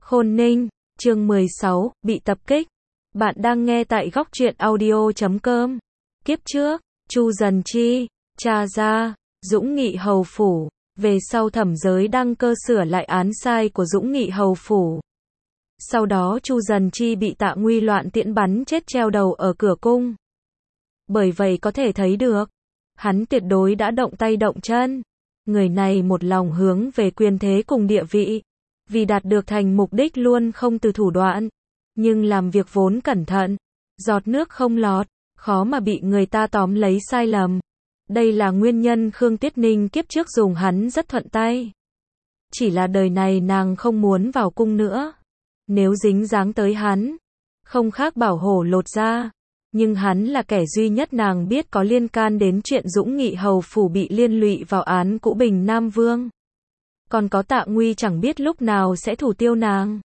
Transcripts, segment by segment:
Khôn Ninh, chương 16, bị tập kích. Bạn đang nghe tại góc truyện audio.com. Kiếp trước, Chu Dần Chi, cha ra, Dũng Nghị Hầu Phủ, về sau thẩm giới đăng cơ sửa lại án sai của Dũng Nghị Hầu Phủ. Sau đó Chu Dần Chi bị Tạ Nguy loạn tiễn bắn chết treo đầu ở cửa cung. Bởi vậy có thể thấy được, hắn tuyệt đối đã động tay động chân. Người này một lòng hướng về quyền thế cùng địa vị, vì đạt được thành mục đích luôn không từ thủ đoạn, nhưng làm việc vốn cẩn thận, giọt nước không lọt, khó mà bị người ta tóm lấy sai lầm. Đây là nguyên nhân Khương Tuyết Ninh kiếp trước dùng hắn rất thuận tay. Chỉ là đời này nàng không muốn vào cung nữa. Nếu dính dáng tới hắn, không khác bảo hổ lột da. Nhưng hắn là kẻ duy nhất nàng biết có liên can đến chuyện Dũng Nghị Hầu Phủ bị liên lụy vào án cũ Bình Nam Vương. Còn có Tạ Nguy chẳng biết lúc nào sẽ thủ tiêu nàng.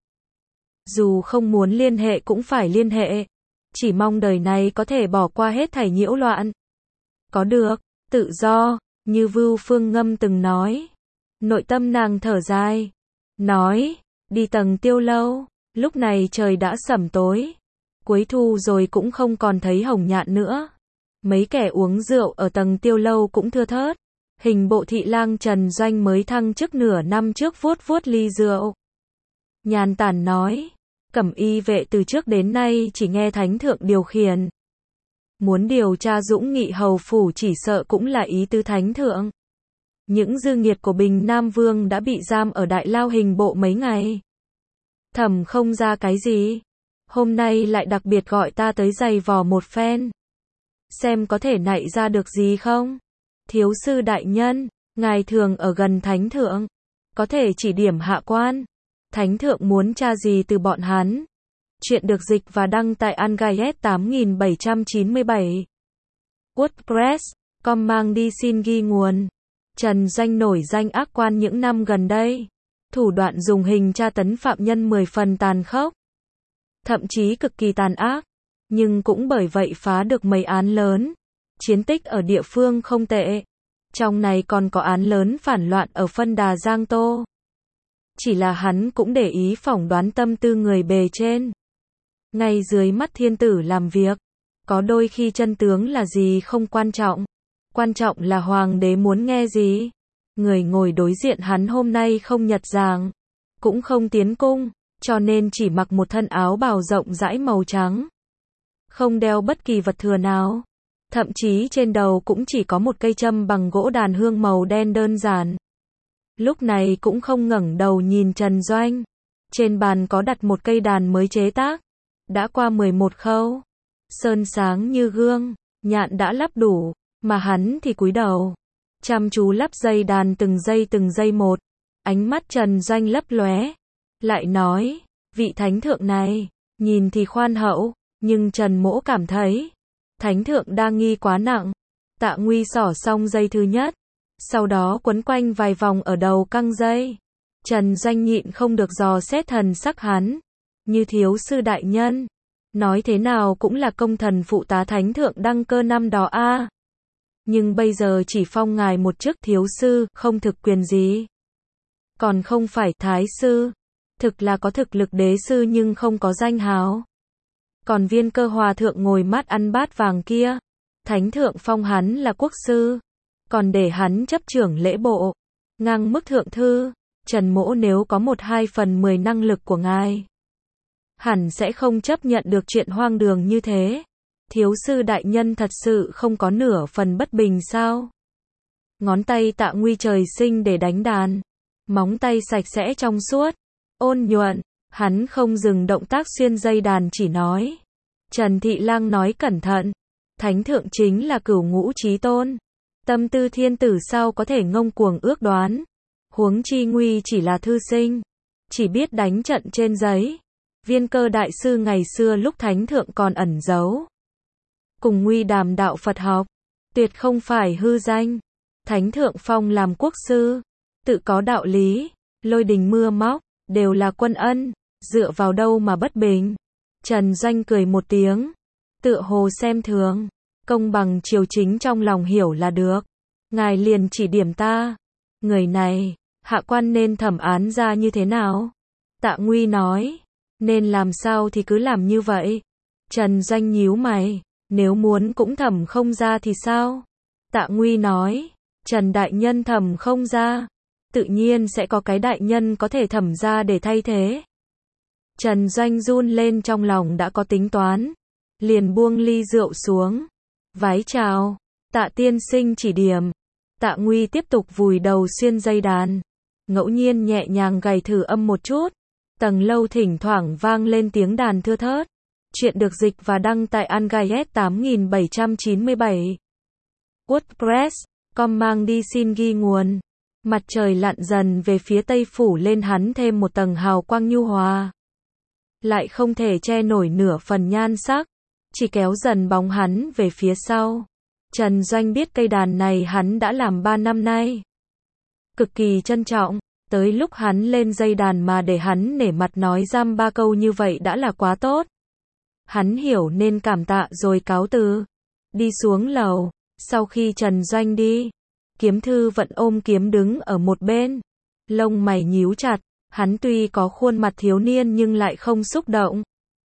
Dù không muốn liên hệ cũng phải liên hệ. Chỉ mong đời này có thể bỏ qua hết thảy nhiễu loạn. Có được, tự do, như Vưu Phương Ngâm từng nói. Nội tâm nàng thở dài. Nói, đi tầng Tiêu Lâu, lúc này trời đã sẩm tối. Cuối thu rồi cũng không còn thấy Hồng Nhạn nữa. Mấy kẻ uống rượu ở tầng Tiêu Lâu cũng thưa thớt. Hình bộ thị lang Trần Doanh mới thăng chức nửa năm trước vuốt vuốt ly rượu. Nhàn tản nói, Cẩm Y vệ từ trước đến nay chỉ nghe thánh thượng điều khiển. Muốn điều tra Dũng Nghị Hầu Phủ chỉ sợ cũng là ý tứ thánh thượng. Những dư nghiệt của Bình Nam Vương đã bị giam ở đại lao hình bộ mấy ngày. Thẩm không ra cái gì. Hôm nay lại đặc biệt gọi ta tới giày vò một phen. Xem có thể nạy ra được gì không? Thiếu sư đại nhân, ngài thường ở gần thánh thượng. Có thể chỉ điểm hạ quan. Thánh thượng muốn tra gì từ bọn hắn? Chuyện được dịch và đăng tại Angayet 8797. WordPress.com mang đi xin ghi nguồn. Trần Doanh nổi danh ác quan những năm gần đây. Thủ đoạn dùng hình tra tấn phạm nhân 10 phần tàn khốc. Thậm chí cực kỳ tàn ác. Nhưng cũng bởi vậy phá được mấy án lớn. Chiến tích ở địa phương không tệ. Trong này còn có án lớn phản loạn ở phân đà Giang Tô. Chỉ là hắn cũng để ý phỏng đoán tâm tư người bề trên. Ngay dưới mắt thiên tử làm việc. Có đôi khi chân tướng là gì không quan trọng. Quan trọng là hoàng đế muốn nghe gì. Người ngồi đối diện hắn hôm nay không nhật giàng. Cũng không tiến cung. Cho nên chỉ mặc một thân áo bào rộng rãi màu trắng. Không đeo bất kỳ vật thừa nào. Thậm chí trên đầu cũng chỉ có một cây châm bằng gỗ đàn hương màu đen đơn giản. Lúc này cũng không ngẩng đầu nhìn Trần Doanh. Trên bàn có đặt một cây đàn mới chế tác. Đã qua 11 khâu. Sơn sáng như gương. Nhạn đã lắp đủ. Mà hắn thì cúi đầu. Chăm chú lắp dây đàn từng giây một. Ánh mắt Trần Doanh lấp lóe. Lại nói, vị thánh thượng này, nhìn thì khoan hậu, nhưng Trần Mỗ cảm thấy, thánh thượng đa nghi quá nặng. Tạ Nguy xỏ xong dây thứ nhất, sau đó quấn quanh vài vòng ở đầu căng dây. Trần Doanh nhịn không được dò xét thần sắc hắn, như thiếu sư đại nhân, nói thế nào cũng là công thần phụ tá thánh thượng đăng cơ năm đó a. Nhưng bây giờ chỉ phong ngài một chức thiếu sư, không thực quyền gì. Còn không phải thái sư. Thực là có thực lực đế sư nhưng không có danh hào. Còn Viên Cơ hòa thượng ngồi mát ăn bát vàng kia, thánh thượng phong hắn là quốc sư, còn để hắn chấp trưởng lễ bộ, ngang mức thượng thư. Trần Mỗ nếu có 1/2/10 năng lực của ngài, hẳn sẽ không chấp nhận được chuyện hoang đường như thế. Thiếu sư đại nhân thật sự không có nửa phần bất bình sao? Ngón tay Tạ Nguy trời sinh để đánh đàn, móng tay sạch sẽ trong suốt, ôn nhuận, hắn không dừng động tác xuyên dây đàn chỉ nói. Trần Thị Lang nói cẩn thận, thánh thượng chính là cửu ngũ chí tôn. Tâm tư thiên tử sao có thể ngông cuồng ước đoán. Huống chi Nguy chỉ là thư sinh, chỉ biết đánh trận trên giấy. Viên Cơ đại sư ngày xưa lúc thánh thượng còn ẩn giấu. Cùng Nguy đàm đạo Phật học, tuyệt không phải hư danh. Thánh thượng phong làm quốc sư, tự có đạo lý, lôi đình mưa móc. Đều là quân ân, dựa vào đâu mà bất bình. Trần Doanh cười một tiếng, tựa hồ xem thường, công bằng triều chính trong lòng hiểu là được. Ngài liền chỉ điểm ta, người này, hạ quan nên thẩm án ra như thế nào? Tạ Nguy nói. Nên làm sao thì cứ làm như vậy. Trần Doanh nhíu mày. Nếu muốn cũng thẩm không ra thì sao? Tạ Nguy nói. Trần đại nhân thẩm không ra. Tự nhiên sẽ có cái đại nhân có thể thẩm ra để thay thế. Trần Doanh run lên, trong lòng đã có tính toán. Liền buông ly rượu xuống. Vái chào. Tạ tiên sinh chỉ điểm. Tạ Nguy tiếp tục vùi đầu xuyên dây đàn. Ngẫu nhiên nhẹ nhàng gảy thử âm một chút. Tầng lâu thỉnh thoảng vang lên tiếng đàn thưa thớt. Chuyện được dịch và đăng tại Angayet 8797. WordPress.com mang đi xin ghi nguồn. Mặt trời lặn dần về phía tây, phủ lên hắn thêm một tầng hào quang nhu hòa. Lại không thể che nổi nửa phần nhan sắc. Chỉ kéo dần bóng hắn về phía sau. Trần Doanh biết cây đàn này hắn đã làm 3 năm nay. Cực kỳ trân trọng. Tới lúc hắn lên dây đàn mà để hắn nể mặt nói dăm 3 câu như vậy đã là quá tốt. Hắn hiểu nên cảm tạ rồi cáo từ. Đi xuống lầu. Sau khi Trần Doanh đi, Kiếm Thư vẫn ôm kiếm đứng ở một bên. Lông mày nhíu chặt. Hắn tuy có khuôn mặt thiếu niên nhưng lại không xúc động.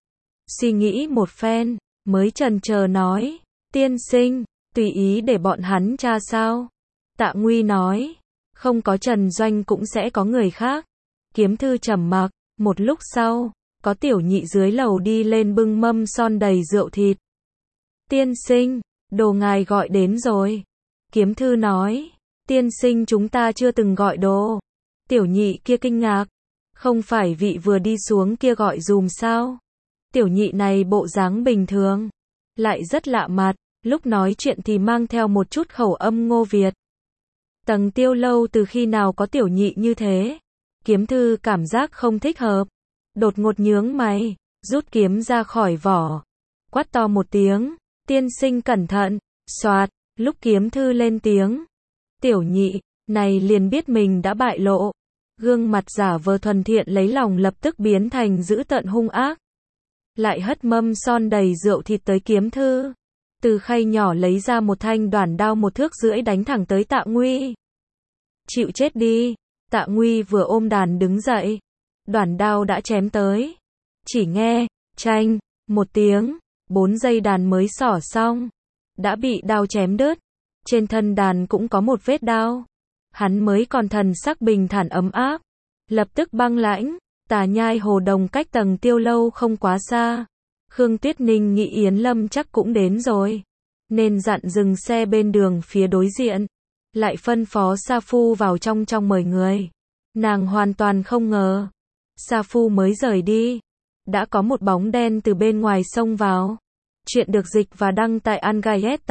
Suy nghĩ một phen, mới chần chờ nói. Tiên sinh, tùy ý để bọn hắn tra sao? Tạ Nguy nói. Không có Trần Doanh cũng sẽ có người khác. Kiếm Thư trầm mặc. Một lúc sau, có tiểu nhị dưới lầu đi lên bưng mâm son đầy rượu thịt. Tiên sinh, đồ ngài gọi đến rồi. Kiếm Thư nói. Tiên sinh, chúng ta chưa từng gọi đồ. Tiểu nhị kia kinh ngạc. Không phải vị vừa đi xuống kia gọi dùm sao? Tiểu nhị này bộ dáng bình thường, lại rất lạ mặt, lúc nói chuyện thì mang theo một chút khẩu âm Ngô Việt. Tầng Tiêu lâu từ khi nào có tiểu nhị như thế? Kiếm Thư cảm giác không thích hợp. Đột ngột nhướng mày, rút kiếm ra khỏi vỏ. Quát to một tiếng. Tiên sinh cẩn thận. Soạt, lúc Kiếm Thư lên tiếng. Tiểu nhị này liền biết mình đã bại lộ. Gương mặt giả vờ thuần thiện lấy lòng lập tức biến thành dữ tợn hung ác. Lại hất mâm son đầy rượu thịt tới Kiếm Thư. Từ khay nhỏ lấy ra một thanh đoản đao 1,5 thước đánh thẳng tới Tạ Nguy. Chịu chết đi. Tạ Nguy vừa ôm đàn đứng dậy. Đoản đao đã chém tới. Chỉ nghe, chanh, một tiếng, 4 dây đàn mới xỏ xong. Đã bị đao chém đứt. Trên thân đàn cũng có một vết đao. Hắn mới còn thần sắc bình thản ấm áp. Lập tức băng lãnh. Tà Nhai Hồ Đồng cách Tầng Tiêu lâu không quá xa. Khương Tuyết Ninh nghĩ Yến Lâm chắc cũng đến rồi. Nên dặn dừng xe bên đường phía đối diện. Lại phân phó Sa Phu vào trong mời người. Nàng hoàn toàn không ngờ. Sa Phu mới rời đi. Đã có một bóng đen từ bên ngoài xông vào. Chuyện được dịch và đăng tại Angayet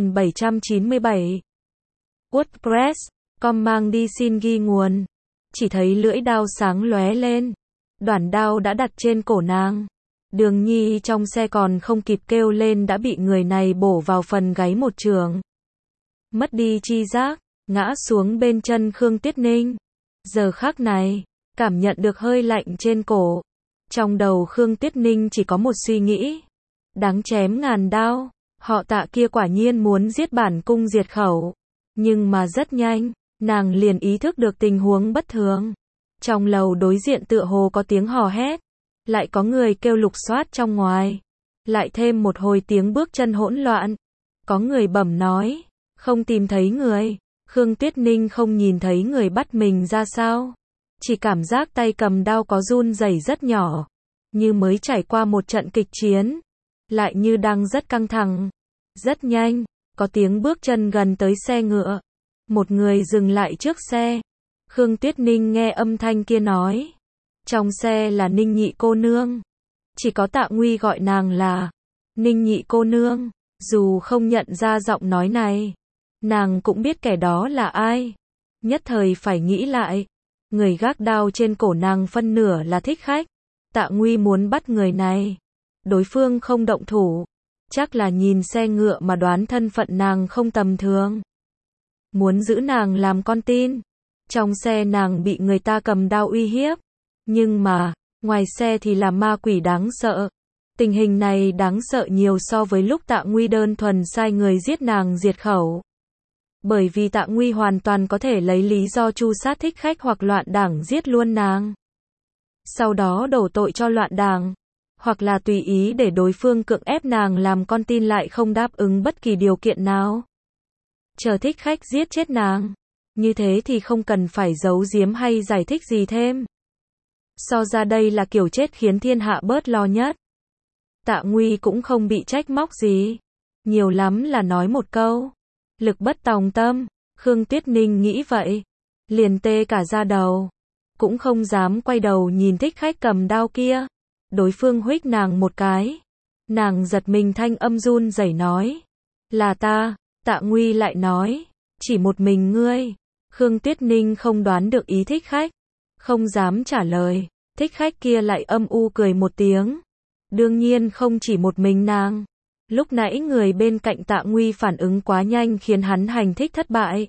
8797. WordPress.com mang đi xin ghi nguồn. Chỉ thấy lưỡi đao sáng lóe lên. Đoản đao đã đặt trên cổ nàng. Đường Nhi trong xe còn không kịp kêu lên đã bị người này bổ vào phần gáy một chưởng. Mất đi chi giác, ngã xuống bên chân Khương Tuyết Ninh. Giờ khắc này, cảm nhận được hơi lạnh trên cổ. Trong đầu Khương Tuyết Ninh chỉ có một suy nghĩ. Đáng chém ngàn đao. Họ Tạ kia quả nhiên muốn giết bản cung diệt khẩu. Nhưng mà rất nhanh, nàng liền ý thức được tình huống bất thường. Trong lầu đối diện tựa hồ có tiếng hò hét. Lại có người kêu lục soát trong ngoài. Lại thêm một hồi tiếng bước chân hỗn loạn. Có người bẩm nói. Không tìm thấy người. Khương Tuyết Ninh không nhìn thấy người bắt mình ra sao. Chỉ cảm giác tay cầm đao có run rẩy rất nhỏ. Như mới trải qua một trận kịch chiến. Lại như đang rất căng thẳng. Rất nhanh. Có tiếng bước chân gần tới xe ngựa. Một người dừng lại trước xe. Khương Tuyết Ninh nghe âm thanh kia nói. Trong xe là Ninh Nhị cô nương. Chỉ có Tạ Nguy gọi nàng là Ninh Nhị cô nương. Dù không nhận ra giọng nói này, nàng cũng biết kẻ đó là ai. Nhất thời phải nghĩ lại. Người gác đao trên cổ nàng phân nửa là thích khách. Tạ Nguy muốn bắt người này. Đối phương không động thủ. Chắc là nhìn xe ngựa mà đoán thân phận nàng không tầm thường. Muốn giữ nàng làm con tin. Trong xe nàng bị người ta cầm đao uy hiếp. Nhưng mà, ngoài xe thì là ma quỷ đáng sợ. Tình hình này đáng sợ nhiều so với lúc Tạ Nguy đơn thuần sai người giết nàng diệt khẩu. Bởi vì Tạ Nguy hoàn toàn có thể lấy lý do tru sát thích khách hoặc loạn đảng giết luôn nàng. sau đó đổ tội cho loạn đảng, hoặc là tùy ý để đối phương cưỡng ép nàng làm con tin lại không đáp ứng bất kỳ điều kiện nào. Chờ thích khách giết chết nàng. Như thế thì không cần phải giấu giếm hay giải thích gì thêm. So ra đây là kiểu chết khiến thiên hạ bớt lo nhất. Tạ Nguy cũng không bị trách móc gì. Nhiều lắm là nói một câu. Lực bất tòng tâm. Khương Tuyết Ninh nghĩ vậy. Liền tê cả da đầu. Cũng không dám quay đầu nhìn thích khách cầm đao kia. Đối phương huých nàng một cái. Nàng giật mình thanh âm run rẩy nói. Là ta. Tạ Nguy lại nói. Chỉ một mình ngươi. Khương Tuyết Ninh không đoán được ý thích khách. Không dám trả lời. Thích khách kia lại âm u cười một tiếng. Đương nhiên không chỉ một mình nàng. Lúc nãy người bên cạnh Tạ Nguy phản ứng quá nhanh khiến hắn hành thích thất bại.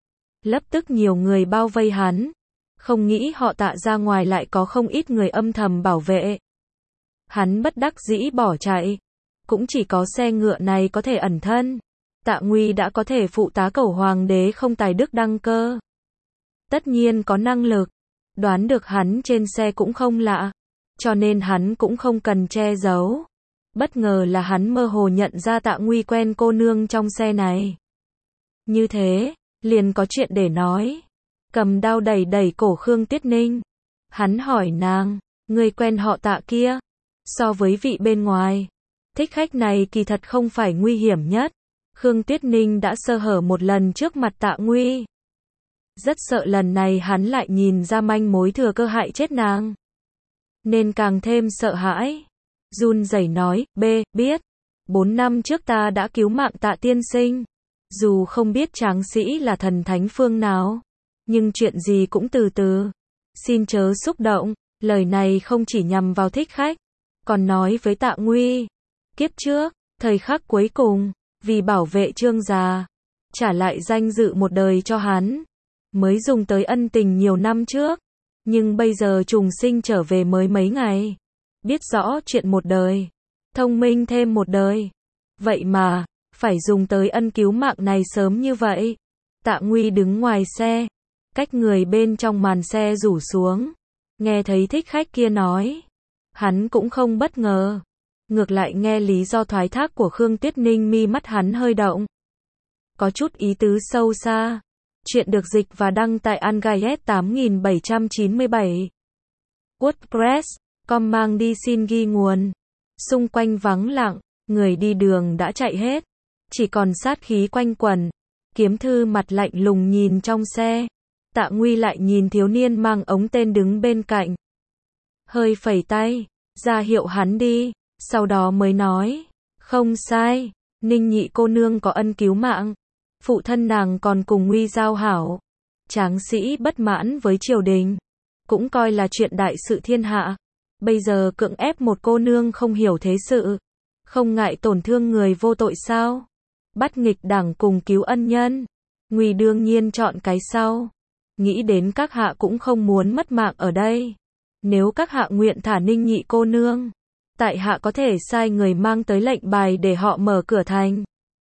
Lập tức nhiều người bao vây hắn. Không nghĩ họ Tạ ra ngoài lại có không ít người âm thầm bảo vệ. Hắn bất đắc dĩ bỏ chạy. Cũng chỉ có xe ngựa này có thể ẩn thân. Tạ Nguy đã có thể phụ tá cẩu hoàng đế không tài đức đăng cơ. Tất nhiên có năng lực. Đoán được hắn trên xe cũng không lạ. Cho nên hắn cũng không cần che giấu. Bất ngờ là hắn mơ hồ nhận ra Tạ Nguy quen cô nương trong xe này. Như thế, liền có chuyện để nói. Cầm đao đẩy đẩy cổ Khương Tuyết Ninh. Hắn hỏi nàng, người quen họ Tạ kia. So với vị bên ngoài, thích khách này kỳ thật không phải nguy hiểm nhất. Khương Tuyết Ninh đã sơ hở một lần trước mặt Tạ Nguy. Rất sợ lần này hắn lại nhìn ra manh mối thừa cơ hại chết nàng. Nên càng thêm sợ hãi. Run rẩy nói, biết. 4 năm trước ta đã cứu mạng Tạ tiên sinh. Dù không biết tráng sĩ là thần thánh phương nào. Nhưng chuyện gì cũng từ từ. Xin chớ xúc động. Lời này không chỉ nhằm vào thích khách. Còn nói với Tạ Nguy. Kiếp trước, thời khắc cuối cùng. Vì bảo vệ Trương gia. Trả lại danh dự một đời cho hắn. Mới dùng tới ân tình nhiều năm trước. Nhưng bây giờ trùng sinh trở về mới mấy ngày. Biết rõ chuyện một đời. Thông minh thêm một đời. Vậy mà, phải dùng tới ân cứu mạng này sớm như vậy. Tạ Nguy đứng ngoài xe. Cách người bên trong màn xe rủ xuống. Nghe thấy thích khách kia nói. Hắn cũng không bất ngờ. Ngược lại nghe lý do thoái thác của Khương Tuyết Ninh mi mắt hắn hơi động. Có chút ý tứ sâu xa. Chuyện được dịch và đăng tại Angayet 8797. WordPress.com mang đi xin ghi nguồn. Xung quanh vắng lặng, người đi đường đã chạy hết. Chỉ còn sát khí quanh quẩn. Kiếm thư mặt lạnh lùng nhìn trong xe. Tạ Nguy lại nhìn thiếu niên mang ống tên đứng bên cạnh. Hơi phẩy tay, ra hiệu hắn đi. Sau đó mới nói. Không sai, Ninh nhị cô nương có ân cứu mạng. Phụ thân nàng còn cùng Nguy giao hảo. Tráng sĩ bất mãn với triều đình. Cũng coi là chuyện đại sự thiên hạ. Bây giờ cưỡng ép một cô nương không hiểu thế sự. Không ngại tổn thương người vô tội sao? Bắt nghịch đảng cùng cứu ân nhân. Nguy đương nhiên chọn cái sau. Nghĩ đến các hạ cũng không muốn mất mạng ở đây. Nếu các hạ nguyện thả Ninh nhị cô nương. Tại hạ có thể sai người mang tới lệnh bài để họ mở cửa thành.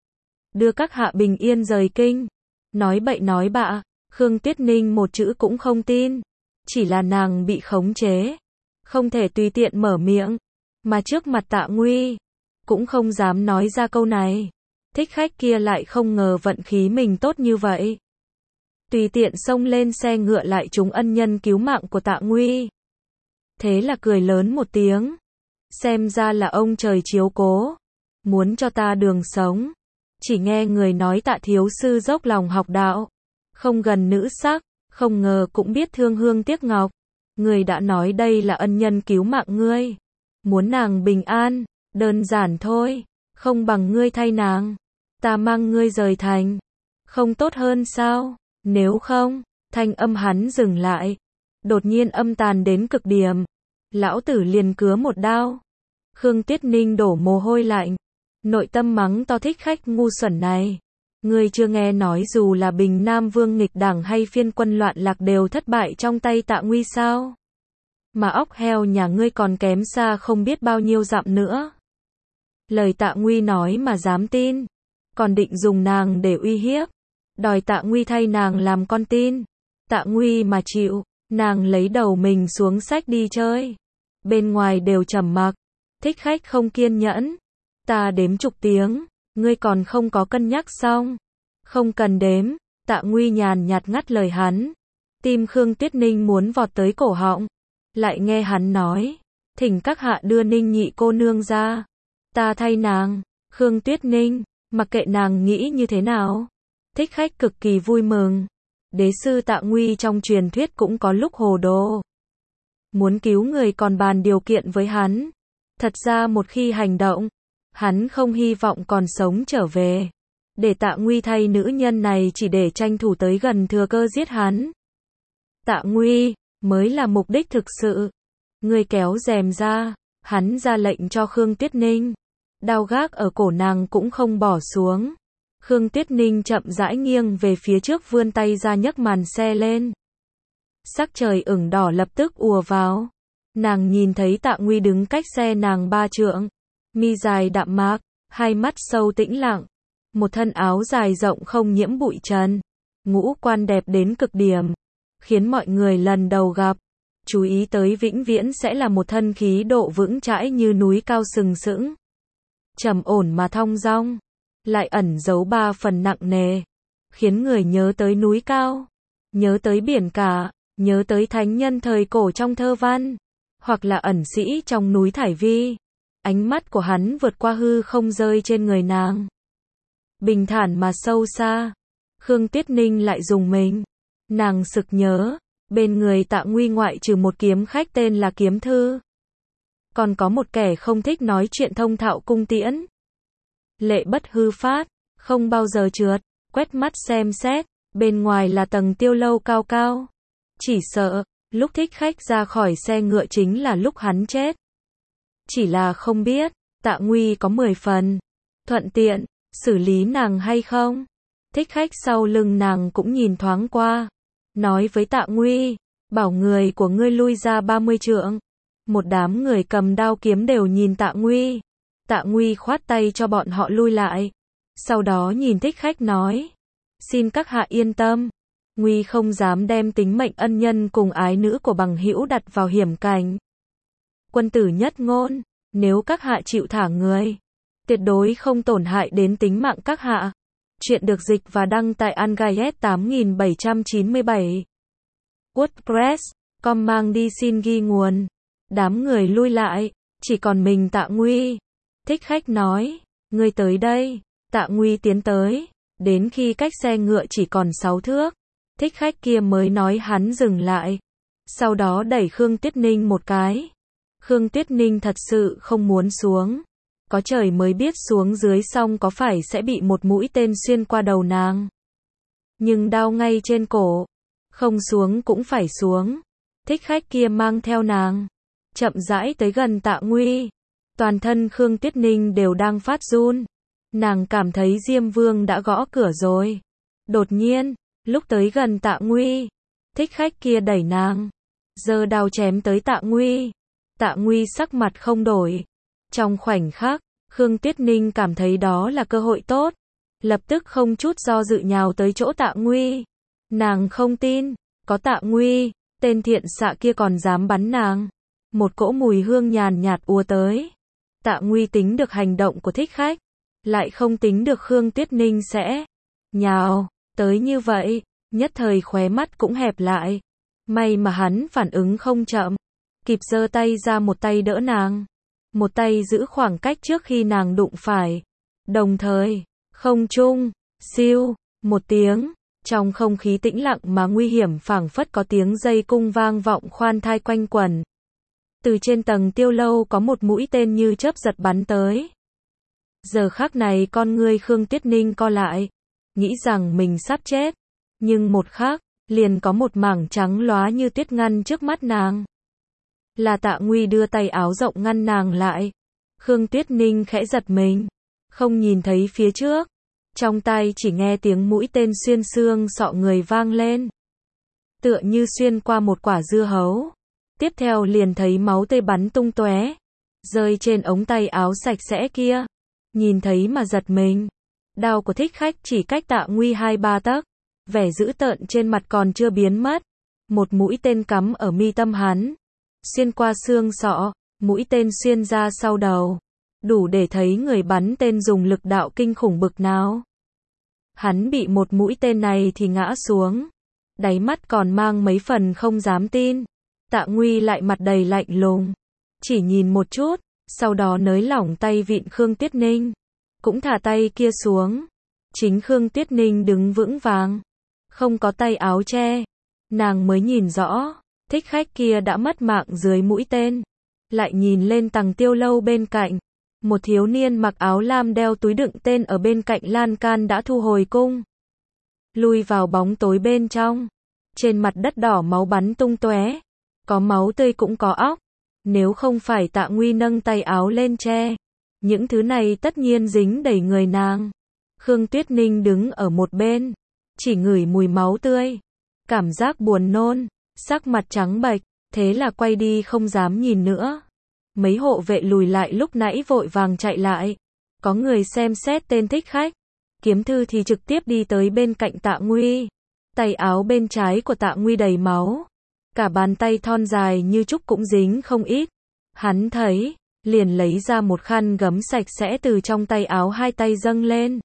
Đưa các hạ bình yên rời kinh. Nói bậy nói bạ. Khương Tuyết Ninh một chữ cũng không tin. Chỉ là nàng bị khống chế. Không thể tùy tiện mở miệng. Mà trước mặt Tạ Nguy. Cũng không dám nói ra câu này. Thích khách kia lại không ngờ vận khí mình tốt như vậy. Tùy tiện xông lên xe ngựa lại trúng ân nhân cứu mạng của Tạ Nguy. Thế là cười lớn một tiếng. Xem ra là ông trời chiếu cố. Muốn cho ta đường sống. Chỉ nghe người nói Tạ thiếu sư dốc lòng học đạo. Không gần nữ sắc. Không ngờ cũng biết thương hương tiếc ngọc. Người đã nói đây là ân nhân cứu mạng ngươi. Muốn nàng bình an. Đơn giản thôi. Không bằng ngươi thay nàng. Ta mang ngươi rời thành. Không tốt hơn sao? Nếu không, thanh âm hắn dừng lại. Đột nhiên âm tàn đến cực điểm. Lão tử liền cứa một đao. Khương Tuyết Ninh đổ mồ hôi lạnh. Nội tâm mắng to thích khách ngu xuẩn này. Ngươi chưa nghe nói dù là Bình Nam Vương nghịch đảng hay phiên quân loạn lạc đều thất bại trong tay Tạ Nguy sao? Mà óc heo nhà ngươi còn kém xa không biết bao nhiêu dặm nữa. Lời Tạ Nguy nói mà dám tin. Còn định dùng nàng để uy hiếp. Đòi Tạ Nguy thay nàng làm con tin. Tạ Nguy mà chịu. Nàng lấy đầu mình xuống xách đi chơi. Bên ngoài đều trầm mặc. Thích khách không kiên nhẫn. Ta đếm chục tiếng, ngươi còn không có cân nhắc xong. Không cần đếm, Tạ Nguy nhàn nhạt ngắt lời hắn. Tim Khương Tuyết Ninh muốn vọt tới cổ họng. Lại nghe hắn nói, thỉnh các hạ đưa Ninh nhị cô nương ra. Ta thay nàng. Khương Tuyết Ninh, mặc kệ nàng nghĩ như thế nào. Thích khách cực kỳ vui mừng. Đế sư Tạ Nguy trong truyền thuyết cũng có lúc hồ đồ. Muốn cứu người còn bàn điều kiện với hắn. Thật ra một khi hành động, hắn không hy vọng còn sống trở về. Để Tạ Nguy thay nữ nhân này chỉ để tranh thủ tới gần thừa cơ giết hắn. Tạ Nguy, mới là mục đích thực sự. Người kéo rèm ra, hắn ra lệnh cho Khương Tuyết Ninh. Đao gác ở cổ nàng cũng không bỏ xuống. Khương Tuyết Ninh chậm rãi nghiêng về phía trước vươn tay ra nhấc màn xe lên. Sắc trời ửng đỏ lập tức ùa vào. Nàng nhìn thấy Tạ Nguy đứng cách xe nàng 3 trượng. Mi dài đạm mạc, hai mắt sâu tĩnh lặng. Một thân áo dài rộng không nhiễm bụi trần. Ngũ quan đẹp đến cực điểm. Khiến mọi người lần đầu gặp. Chú ý tới vĩnh viễn sẽ là một thân khí độ vững chãi như núi cao sừng sững. Trầm ổn mà thong dong. Lại ẩn giấu 3 phần nặng nề. Khiến người nhớ tới núi cao. Nhớ tới biển cả. Nhớ tới thánh nhân thời cổ trong thơ văn. Hoặc là ẩn sĩ trong núi Thải Vi. Ánh mắt của hắn vượt qua hư không rơi trên người nàng. Bình thản mà sâu xa. Khương Tuyết Ninh lại dùng mình. Nàng sực nhớ. Bên người Tạ Nguy ngoại trừ một kiếm khách tên là Kiếm Thư. Còn có một kẻ không thích nói chuyện thông thạo cung tiễn. Lệ bất hư phát. Không bao giờ trượt. Quét mắt xem xét. Bên ngoài là tầng tiêu lâu cao cao. Chỉ sợ, lúc thích khách ra khỏi xe ngựa chính là lúc hắn chết. Chỉ là không biết, Tạ Nguy có 10 phần. Thuận tiện, xử lý nàng hay không? Thích khách sau lưng nàng cũng nhìn thoáng qua. Nói với Tạ Nguy, bảo người của ngươi lui ra 30 trượng. Một đám người cầm đao kiếm đều nhìn Tạ Nguy. Tạ Nguy khoát tay cho bọn họ lui lại. Sau đó nhìn thích khách nói. Xin các hạ yên tâm. Nguy không dám đem tính mệnh ân nhân cùng ái nữ của bằng hữu đặt vào hiểm cảnh. Quân tử nhất ngôn, nếu các hạ chịu thả người, tuyệt đối không tổn hại đến tính mạng các hạ. Chuyện được dịch và đăng tại Angayet 8797. WordPress.com mang đi xin ghi nguồn. Đám người lui lại, chỉ còn mình Tạ Nguy. Thích khách nói, ngươi tới đây. Tạ Nguy tiến tới, đến khi cách xe ngựa chỉ còn 6 thước. Thích khách kia mới nói hắn dừng lại. Sau đó đẩy Khương Tuyết Ninh một cái. Khương Tuyết Ninh thật sự không muốn xuống. Có trời mới biết xuống dưới xong có phải sẽ bị một mũi tên xuyên qua đầu nàng. Nhưng đao ngay trên cổ. Không xuống cũng phải xuống. Thích khách kia mang theo nàng. Chậm rãi tới gần Tạ Nguy. Toàn thân Khương Tuyết Ninh đều đang phát run. Nàng cảm thấy Diêm Vương đã gõ cửa rồi. Đột nhiên, lúc tới gần Tạ Nguy, thích khách kia đẩy nàng, giơ đao chém tới Tạ Nguy. Tạ Nguy sắc mặt không đổi. Trong khoảnh khắc, Khương Tuyết Ninh cảm thấy đó là cơ hội tốt. Lập tức không chút do dự nhào tới chỗ Tạ Nguy. Nàng không tin, có Tạ Nguy, tên thiện xạ kia còn dám bắn nàng. Một cỗ mùi hương nhàn nhạt ùa tới. Tạ Nguy tính được hành động của thích khách, lại không tính được Khương Tuyết Ninh sẽ nhào tới như vậy, nhất thời khóe mắt cũng hẹp lại. May mà hắn phản ứng không chậm, kịp giơ tay ra một tay đỡ nàng, một tay giữ khoảng cách trước khi nàng đụng phải. Đồng thời, không trung, siêu, một tiếng, trong không khí tĩnh lặng mà nguy hiểm phảng phất có tiếng dây cung vang vọng khoan thai quanh quẩn. Từ trên tầng tiêu lâu có một mũi tên như chớp giật bắn tới. Giờ khắc này con ngươi Khương Tuyết Ninh co lại, nghĩ rằng mình sắp chết. Nhưng một khắc, liền có một mảng trắng lóa như tuyết ngăn trước mắt nàng. Là Tạ Nguy đưa tay áo rộng ngăn nàng lại. Khương Tuyết Ninh khẽ giật mình, không nhìn thấy phía trước. Trong tai chỉ nghe tiếng mũi tên xuyên xương sọ người vang lên. Tựa như xuyên qua một quả dưa hấu. Tiếp theo liền thấy máu tươi bắn tung tóe, rơi trên ống tay áo sạch sẽ kia. Nhìn thấy mà giật mình. Đao của thích khách chỉ cách Tạ Nguy 2-3 tấc. Vẻ dữ tợn trên mặt còn chưa biến mất. một mũi tên cắm ở mi tâm hắn, xuyên qua xương sọ, mũi tên xuyên ra sau đầu, đủ để thấy người bắn tên dùng lực đạo kinh khủng bực nào. Hắn bị một mũi tên này thì ngã xuống, đáy mắt còn mang mấy phần không dám tin. Tạ Nguy lại mặt đầy lạnh lùng, chỉ nhìn một chút, sau đó nới lỏng tay vịn Khương Tuyết Ninh, cũng thả tay kia xuống. Chính Khương Tuyết Ninh đứng vững vàng, không có tay áo che, nàng mới nhìn rõ, thích khách kia đã mất mạng dưới mũi tên. Lại nhìn lên Tằng Tiêu Lâu bên cạnh, một thiếu niên mặc áo lam đeo túi đựng tên ở bên cạnh lan can đã thu hồi cung, lui vào bóng tối bên trong. Trên mặt đất đỏ máu bắn tung tóe, có máu tươi cũng có óc. Nếu không phải Tạ Nguy nâng tay áo lên che, những thứ này tất nhiên dính đầy người nàng. Khương Tuyết Ninh đứng ở một bên, chỉ ngửi mùi máu tươi, cảm giác buồn nôn, sắc mặt trắng bệch, thế là quay đi không dám nhìn nữa. Mấy hộ vệ lùi lại lúc nãy vội vàng chạy lại, có người xem xét tên thích khách. Kiếm Thư thì trực tiếp đi tới bên cạnh Tạ Nguy, tay áo bên trái của Tạ Nguy đầy máu, cả bàn tay thon dài như trúc cũng dính không ít. Hắn thấy, liền lấy ra một khăn gấm sạch sẽ từ trong tay áo, hai tay dâng lên.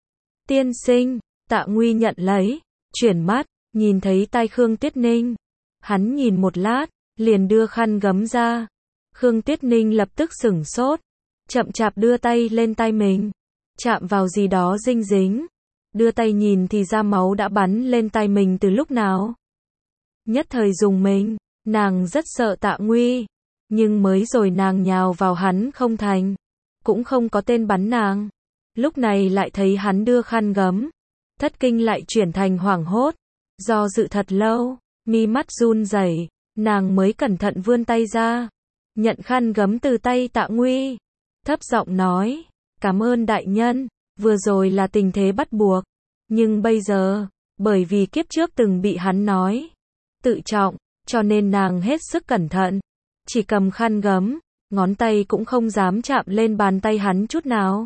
Tiên sinh, Tạ Nguy nhận lấy, chuyển mắt, nhìn thấy tay Khương Tuyết Ninh. Hắn nhìn một lát, liền đưa khăn gấm ra. Khương Tuyết Ninh lập tức sửng sốt, chậm chạp đưa tay lên tay mình, chạm vào gì đó dinh dính. Đưa tay nhìn thì ra máu đã bắn lên tay mình từ lúc nào. Nhất thời dùng mình, nàng rất sợ Tạ Nguy, nhưng mới rồi nàng nhào vào hắn không thành, cũng không có tên bắn nàng. Lúc này lại thấy hắn đưa khăn gấm, thất kinh lại chuyển thành hoảng hốt, do dự thật lâu, mi mắt run rẩy, nàng mới cẩn thận vươn tay ra, nhận khăn gấm từ tay Tạ Nguy, thấp giọng nói, cảm ơn đại nhân, vừa rồi là tình thế bắt buộc, nhưng bây giờ, bởi vì kiếp trước từng bị hắn nói tự trọng, cho nên nàng hết sức cẩn thận, chỉ cầm khăn gấm, ngón tay cũng không dám chạm lên bàn tay hắn chút nào.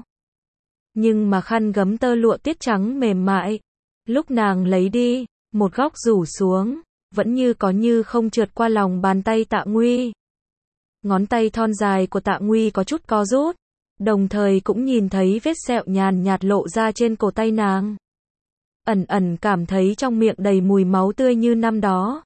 Nhưng mà khăn gấm tơ lụa tiết trắng mềm mại, lúc nàng lấy đi, một góc rủ xuống, vẫn như có như không trượt qua lòng bàn tay Tạ Nguy. Ngón tay thon dài của Tạ Nguy có chút co rút, đồng thời cũng nhìn thấy vết sẹo nhàn nhạt lộ ra trên cổ tay nàng. Ẩn ẩn cảm thấy trong miệng đầy mùi máu tươi như năm đó.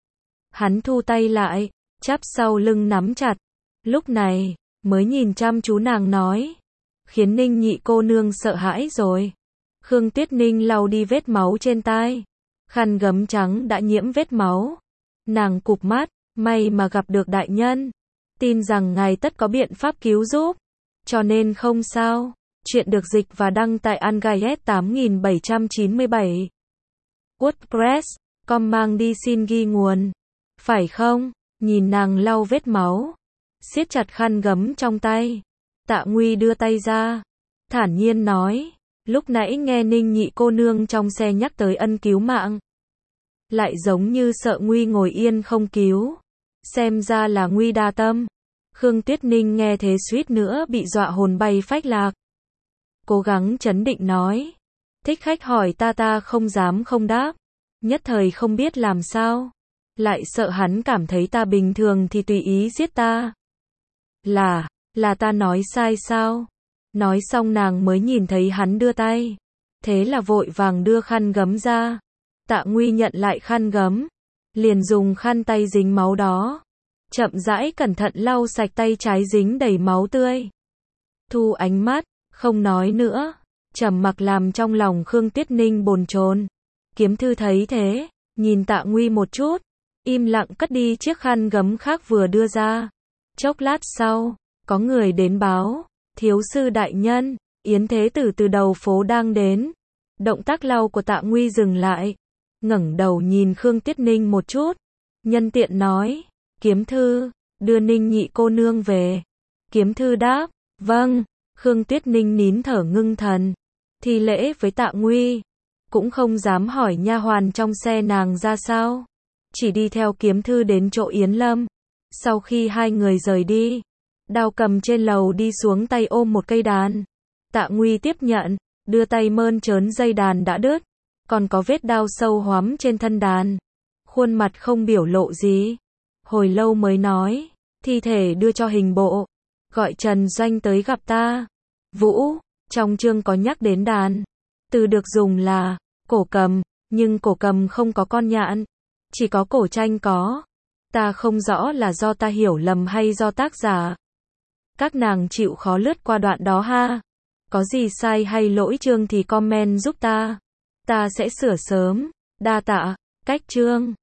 Hắn thu tay lại, chắp sau lưng nắm chặt, lúc này, mới nhìn chăm chú nàng nói, khiến Ninh nhị cô nương sợ hãi rồi. Khương Tuyết Ninh lau đi vết máu trên tai, khăn gấm trắng đã nhiễm vết máu. Nàng cụp mắt, may mà gặp được đại nhân, tin rằng ngài tất có biện pháp cứu giúp, cho nên không sao. Chuyện được dịch và đăng tại Angayet 8797. WordPress.com mang đi xin ghi nguồn. Phải không? Nhìn nàng lau vết máu, siết chặt khăn gấm trong tay. Tạ Nguy đưa tay ra, thản nhiên nói, lúc nãy nghe Ninh nhị cô nương trong xe nhắc tới ân cứu mạng. Lại giống như sợ Nguy ngồi yên không cứu. Xem ra là Nguy đa tâm. Khương Tuyết Ninh nghe thế suýt nữa bị dọa hồn bay phách lạc. Cố gắng trấn định nói, thích khách hỏi ta không dám không đáp, nhất thời không biết làm sao, lại sợ hắn cảm thấy ta bình thường thì tùy ý giết ta. Là ta nói sai sao? Nói xong nàng mới nhìn thấy hắn đưa tay, thế là vội vàng đưa khăn gấm ra. Tạ Nguy nhận lại khăn gấm, liền dùng khăn tay dính máu đó, chậm rãi cẩn thận lau sạch tay trái dính đầy máu tươi. Thu ánh mắt, không nói nữa, trầm mặc làm trong lòng Khương Tuyết Ninh bồn chồn. Kiếm Thư thấy thế, nhìn Tạ Nguy một chút, im lặng cất đi chiếc khăn gấm khác vừa đưa ra. Chốc lát sau, có người đến báo, thiếu sư đại nhân, Yến Thế Tử từ đầu phố đang đến. Động tác lau của Tạ Nguy dừng lại, ngẩng đầu nhìn Khương Tuyết Ninh một chút, nhân tiện nói, Kiếm Thư, đưa Ninh nhị cô nương về. Kiếm Thư đáp, vâng. Khương Tuyết Ninh nín thở ngưng thần, thi lễ với Tạ Nguy, cũng không dám hỏi nha hoàn trong xe nàng ra sao, chỉ đi theo Kiếm Thư đến chỗ Yến Lâm. Sau khi hai người rời đi, Đao Cầm trên lầu đi xuống tay ôm một cây đàn. Tạ Nguy tiếp nhận, đưa tay mơn trớn dây đàn đã đứt, còn có vết đao sâu hoắm trên thân đàn. khuôn mặt không biểu lộ gì. Hồi lâu mới nói, thi thể đưa cho hình bộ, gọi Trần Doanh tới gặp ta. Vũ, trong chương có nhắc đến đàn, từ được dùng là cổ cầm, nhưng cổ cầm không có con nhạn, chỉ có cổ tranh có. Ta không rõ là do ta hiểu lầm hay do tác giả. Các nàng chịu khó lướt qua đoạn đó ha. Có gì sai hay lỗi chương thì comment giúp ta. Ta sẽ sửa sớm. Đa tạ. Cách chương.